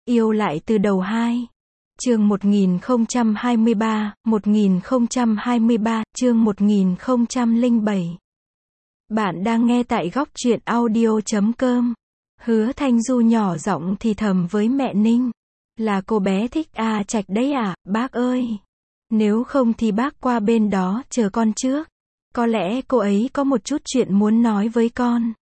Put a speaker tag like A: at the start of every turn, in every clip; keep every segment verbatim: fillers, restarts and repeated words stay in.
A: Yêu lại từ đầu hai. Chương một nghìn không trăm hai mươi ba, một nghìn không trăm hai mươi ba, chương một nghìn không trăm lẻ bảy. Bạn đang nghe tại góc truyện audio chấm com. Hứa Thanh Du nhỏ giọng thì thầm với mẹ Ninh. Là cô bé thích A Trạch đấy à, bác ơi. Nếu không thì bác qua bên đó chờ con trước. Có lẽ cô ấy có một chút chuyện muốn nói với con.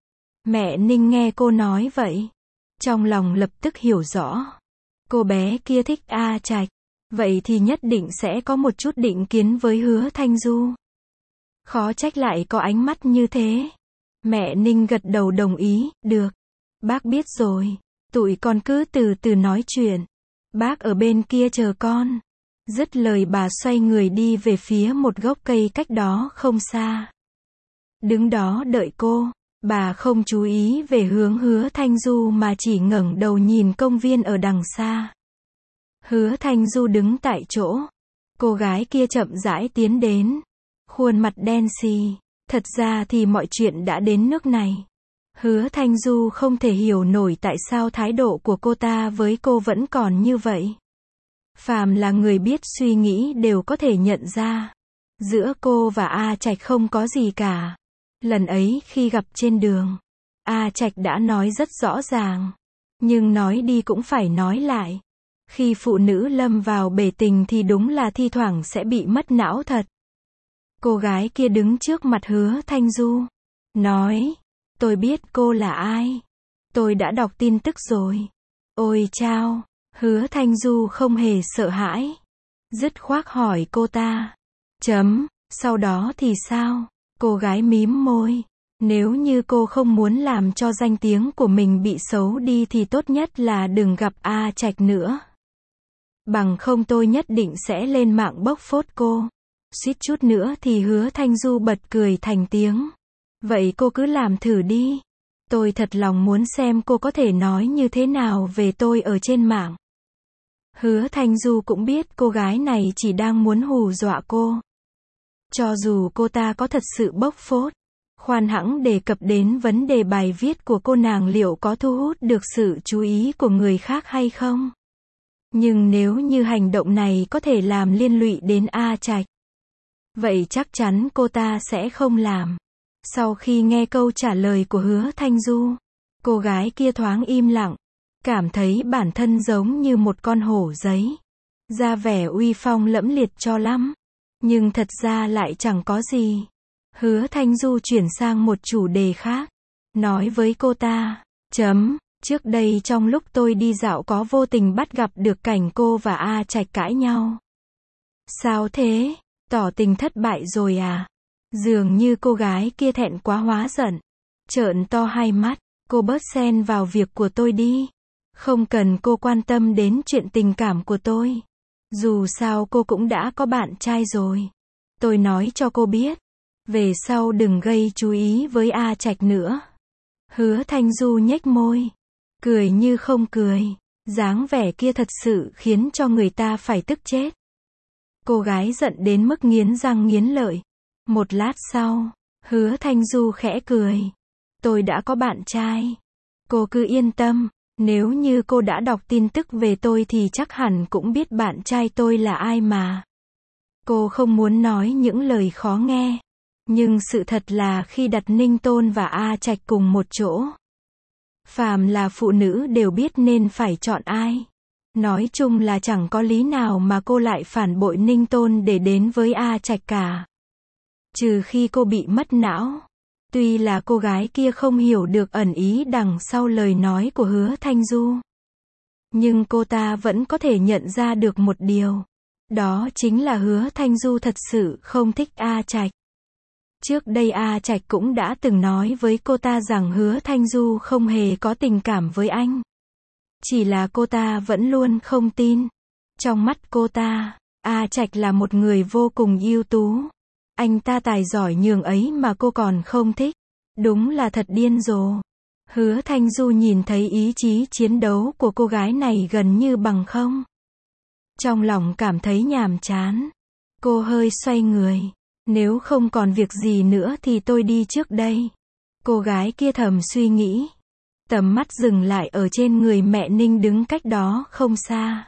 A: Mẹ Ninh nghe cô nói vậy, trong lòng lập tức hiểu rõ. Cô bé kia thích A Trạch, vậy thì nhất định sẽ có một chút định kiến với Hứa Thanh Du. Khó trách lại có ánh mắt như thế. Mẹ Ninh gật đầu đồng ý, được. Bác biết rồi, tụi con cứ từ từ nói chuyện. Bác ở bên kia chờ con. Dứt lời bà xoay người đi về phía một gốc cây cách đó không xa. Đứng đó đợi cô. Bà không chú ý về hướng Hứa Thanh Du mà chỉ ngẩng đầu nhìn công viên ở đằng xa. Hứa Thanh Du đứng tại chỗ. Cô gái kia chậm rãi tiến đến. Khuôn mặt đen xì. Thật ra thì mọi chuyện đã đến nước này. Hứa Thanh Du không thể hiểu nổi tại sao thái độ của cô ta với cô vẫn còn như vậy. Phàm là người biết suy nghĩ đều có thể nhận ra. Giữa cô và A Trạch không có gì cả. Lần ấy khi gặp trên đường, A Trạch đã nói rất rõ ràng. Nhưng nói đi cũng phải nói lại. Khi phụ nữ lâm vào bể tình thì đúng là thi thoảng sẽ bị mất não thật. Cô gái kia đứng trước mặt Hứa Thanh Du. Nói, tôi biết cô là ai. Tôi đã đọc tin tức rồi. Ôi chao, Hứa Thanh Du không hề sợ hãi. Dứt khoát hỏi cô ta. Chấm, sau đó thì sao? Cô gái mím môi. Nếu như cô không muốn làm cho danh tiếng của mình bị xấu đi thì tốt nhất là đừng gặp A Trạch nữa. Bằng không tôi nhất định sẽ lên mạng bóc phốt cô. Suýt chút nữa thì Hứa Thanh Du bật cười thành tiếng. Vậy cô cứ làm thử đi. Tôi thật lòng muốn xem cô có thể nói như thế nào về tôi ở trên mạng. Hứa Thanh Du cũng biết cô gái này chỉ đang muốn hù dọa cô. Cho dù cô ta có thật sự bóc phốt, khoan hẵng đề cập đến vấn đề bài viết của cô nàng liệu có thu hút được sự chú ý của người khác hay không. Nhưng nếu như hành động này có thể làm liên lụy đến A Trạch, vậy chắc chắn cô ta sẽ không làm. Sau khi nghe câu trả lời của Hứa Thanh Du, cô gái kia thoáng im lặng, cảm thấy bản thân giống như một con hổ giấy, ra vẻ uy phong lẫm liệt cho lắm. Nhưng thật ra lại chẳng có gì. Hứa Thanh Du chuyển sang một chủ đề khác. Nói với cô ta. Chấm, trước đây trong lúc tôi đi dạo có vô tình bắt gặp được cảnh cô và A Trạch cãi nhau. Sao thế? Tỏ tình thất bại rồi à? Dường như cô gái kia thẹn quá hóa giận. Trợn to hai mắt. Cô bớt xen vào việc của tôi đi. Không cần cô quan tâm đến chuyện tình cảm của tôi. Dù sao cô cũng đã có bạn trai rồi. Tôi nói cho cô biết. Về sau đừng gây chú ý với A Trạch nữa. Hứa Thanh Du nhếch môi. Cười như không cười. Dáng vẻ kia thật sự khiến cho người ta phải tức chết. Cô gái giận đến mức nghiến răng nghiến lợi. Một lát sau, Hứa Thanh Du khẽ cười. Tôi đã có bạn trai. Cô cứ yên tâm. Nếu như cô đã đọc tin tức về tôi thì chắc hẳn cũng biết bạn trai tôi là ai mà. Cô không muốn nói những lời khó nghe. Nhưng sự thật là khi đặt Ninh Tôn và A Trạch cùng một chỗ, phàm là phụ nữ đều biết nên phải chọn ai. Nói chung là chẳng có lý nào mà cô lại phản bội Ninh Tôn để đến với A Trạch cả. Trừ khi cô bị mất não. Tuy là cô gái kia không hiểu được ẩn ý đằng sau lời nói của Hứa Thanh Du. Nhưng cô ta vẫn có thể nhận ra được một điều. Đó chính là Hứa Thanh Du thật sự không thích A Trạch. Trước đây A Trạch cũng đã từng nói với cô ta rằng Hứa Thanh Du không hề có tình cảm với anh. Chỉ là cô ta vẫn luôn không tin. Trong mắt cô ta, A Trạch là một người vô cùng ưu tú. Anh ta tài giỏi nhường ấy mà cô còn không thích. Đúng là thật điên rồ. Hứa Thanh Du nhìn thấy ý chí chiến đấu của cô gái này gần như bằng không. Trong lòng cảm thấy nhàm chán. Cô hơi xoay người. Nếu không còn việc gì nữa thì tôi đi trước đây. Cô gái kia thầm suy nghĩ. Tầm mắt dừng lại ở trên người mẹ Ninh đứng cách đó không xa.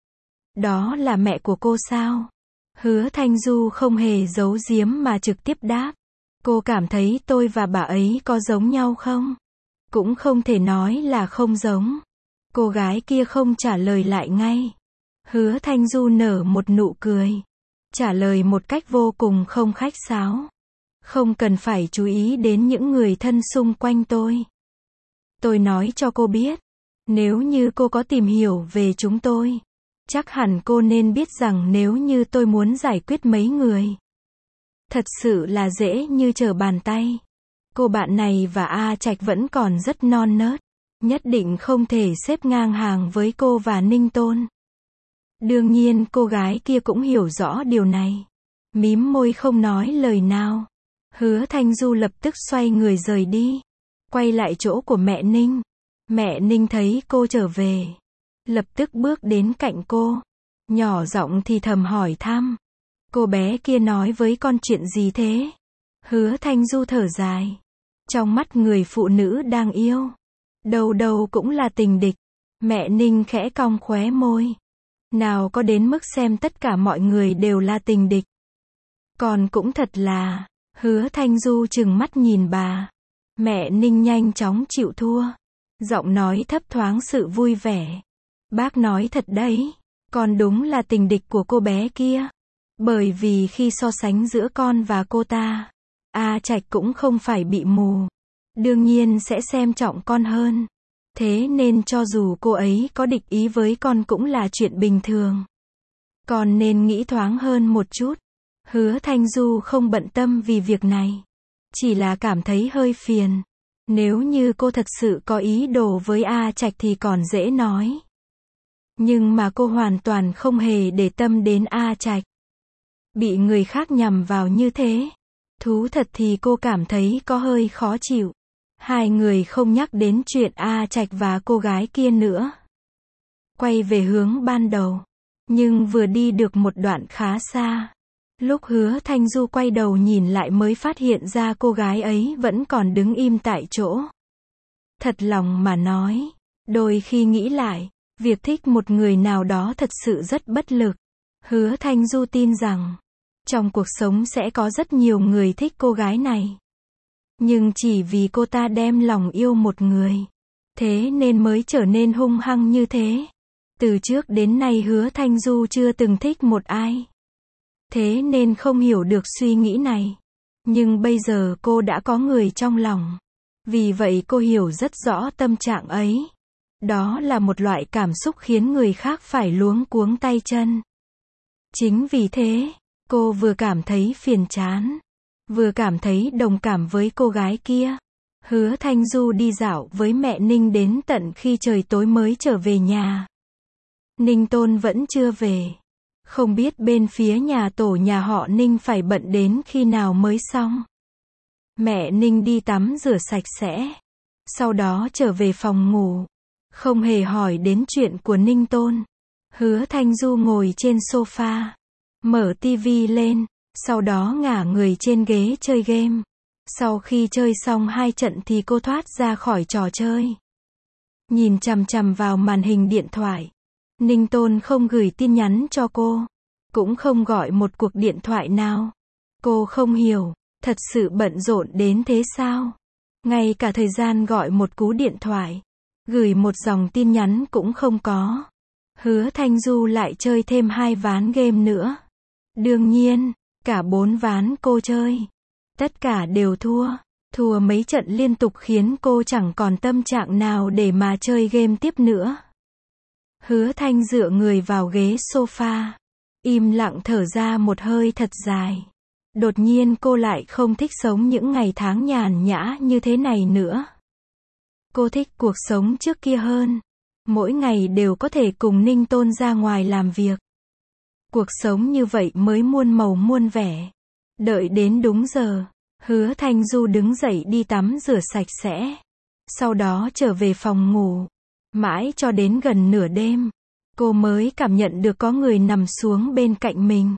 A: Đó là mẹ của cô sao? Hứa Thanh Du không hề giấu giếm mà trực tiếp đáp. Cô cảm thấy tôi và bà ấy có giống nhau không? Cũng không thể nói là không giống. Cô gái kia không trả lời lại ngay. Hứa Thanh Du nở một nụ cười. Trả lời một cách vô cùng không khách sáo. Không cần phải chú ý đến những người thân xung quanh tôi. Tôi nói cho cô biết. Nếu như cô có tìm hiểu về chúng tôi, chắc hẳn cô nên biết rằng nếu như tôi muốn giải quyết mấy người, thật sự là dễ như trở bàn tay. Cô bạn này và A Trạch vẫn còn rất non nớt. Nhất định không thể xếp ngang hàng với cô và Ninh Tôn. Đương nhiên cô gái kia cũng hiểu rõ điều này. Mím môi không nói lời nào. Hứa Thanh Du lập tức xoay người rời đi. Quay lại chỗ của mẹ Ninh. Mẹ Ninh thấy cô trở về. Lập tức bước đến cạnh cô. Nhỏ giọng thì thầm hỏi thăm. Cô bé kia nói với con chuyện gì thế? Hứa Thanh Du thở dài. Trong mắt người phụ nữ đang yêu, đầu đầu cũng là tình địch. Mẹ Ninh khẽ cong khóe môi. Nào có đến mức xem tất cả mọi người đều là tình địch. Còn cũng thật là. Hứa Thanh Du trừng mắt nhìn bà. Mẹ Ninh nhanh chóng chịu thua. Giọng nói thấp thoáng sự vui vẻ. Bác nói thật đấy. Con đúng là tình địch của cô bé kia. Bởi vì khi so sánh giữa con và cô ta, A Trạch cũng không phải bị mù. Đương nhiên sẽ xem trọng con hơn. Thế nên cho dù cô ấy có địch ý với con cũng là chuyện bình thường. Con nên nghĩ thoáng hơn một chút. Hứa Thanh Du không bận tâm vì việc này. Chỉ là cảm thấy hơi phiền. Nếu như cô thật sự có ý đồ với A Trạch thì còn dễ nói. Nhưng mà cô hoàn toàn không hề để tâm đến A Trạch. Bị người khác nhằm vào như thế. Thú thật thì cô cảm thấy có hơi khó chịu. Hai người không nhắc đến chuyện A Trạch và cô gái kia nữa. Quay về hướng ban đầu. Nhưng vừa đi được một đoạn khá xa. Lúc Hứa Thanh Du quay đầu nhìn lại mới phát hiện ra cô gái ấy vẫn còn đứng im tại chỗ. Thật lòng mà nói, đôi khi nghĩ lại, việc thích một người nào đó thật sự rất bất lực. Hứa Thanh Du tin rằng, trong cuộc sống sẽ có rất nhiều người thích cô gái này. Nhưng chỉ vì cô ta đem lòng yêu một người, thế nên mới trở nên hung hăng như thế. Từ trước đến nay Hứa Thanh Du chưa từng thích một ai. Thế nên không hiểu được suy nghĩ này. Nhưng bây giờ cô đã có người trong lòng. Vì vậy cô hiểu rất rõ tâm trạng ấy. Đó là một loại cảm xúc khiến người khác phải luống cuống tay chân. Chính vì thế, cô vừa cảm thấy phiền chán, vừa cảm thấy đồng cảm với cô gái kia. Hứa Thanh Du đi dạo với mẹ Ninh đến tận khi trời tối mới trở về nhà. Ninh Tôn vẫn chưa về. Không biết bên phía nhà tổ nhà họ Ninh phải bận đến khi nào mới xong. Mẹ Ninh đi tắm rửa sạch sẽ. Sau đó trở về phòng ngủ. Không hề hỏi đến chuyện của Ninh Tôn. Hứa Thanh Du ngồi trên sofa. Mở tivi lên. Sau đó ngả người trên ghế chơi game. Sau khi chơi xong hai trận thì cô thoát ra khỏi trò chơi. Nhìn chằm chằm vào màn hình điện thoại. Ninh Tôn không gửi tin nhắn cho cô. Cũng không gọi một cuộc điện thoại nào. Cô không hiểu. Thật sự bận rộn đến thế sao? Ngay cả thời gian gọi một cú điện thoại, gửi một dòng tin nhắn cũng không có. Hứa Thanh Du lại chơi thêm hai ván game nữa. Đương nhiên, cả bốn ván cô chơi, tất cả đều thua. Thua mấy trận liên tục khiến cô chẳng còn tâm trạng nào để mà chơi game tiếp nữa. Hứa Thanh dựa người vào ghế sofa, im lặng thở ra một hơi thật dài. Đột nhiên cô lại không thích sống những ngày tháng nhàn nhã như thế này nữa. Cô thích cuộc sống trước kia hơn. Mỗi ngày đều có thể cùng Ninh Tôn ra ngoài làm việc. Cuộc sống như vậy mới muôn màu muôn vẻ. Đợi đến đúng giờ, Hứa Thanh Du đứng dậy đi tắm rửa sạch sẽ. Sau đó trở về phòng ngủ. Mãi cho đến gần nửa đêm, cô mới cảm nhận được có người nằm xuống bên cạnh mình.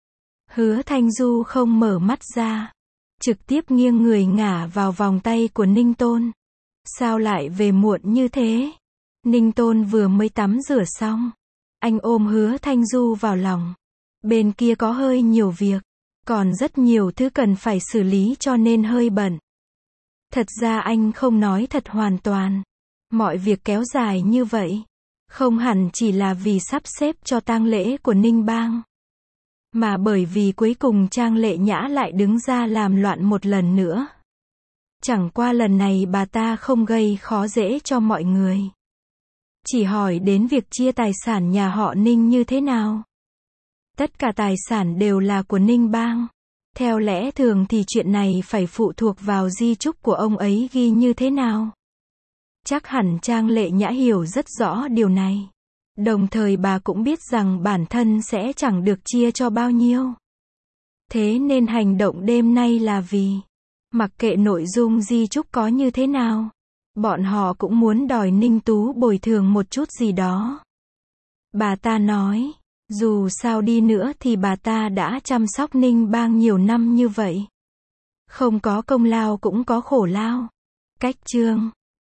A: Hứa Thanh Du không mở mắt ra. Trực tiếp nghiêng người ngả vào vòng tay của Ninh Tôn. Sao lại về muộn như thế? Ninh Tôn vừa mới tắm rửa xong. Anh ôm Hứa Thanh Du vào lòng. Bên kia có hơi nhiều việc. Còn rất nhiều thứ cần phải xử lý cho nên hơi bận. Thật ra anh không nói thật hoàn toàn. Mọi việc kéo dài như vậy. Không hẳn chỉ là vì sắp xếp cho tang lễ của Ninh Bang. Mà bởi vì cuối cùng Trang Lệ Nhã lại đứng ra làm loạn một lần nữa. Chẳng qua lần này bà ta không gây khó dễ cho mọi người. Chỉ hỏi đến việc chia tài sản nhà họ Ninh như thế nào. Tất cả tài sản đều là của Ninh Bang. Theo lẽ thường thì chuyện này phải phụ thuộc vào di chúc của ông ấy ghi như thế nào. Chắc hẳn Trang Lệ Nhã hiểu rất rõ điều này. Đồng thời bà cũng biết rằng bản thân sẽ chẳng được chia cho bao nhiêu. Thế nên hành động đêm nay là vì, mặc kệ nội dung di chúc có như thế nào, bọn họ cũng muốn đòi Ninh Tú bồi thường một chút gì đó. Bà ta nói, dù sao đi nữa thì bà ta đã chăm sóc Ninh Bang nhiều năm như vậy. Không có công lao cũng có khổ lao. Cách chương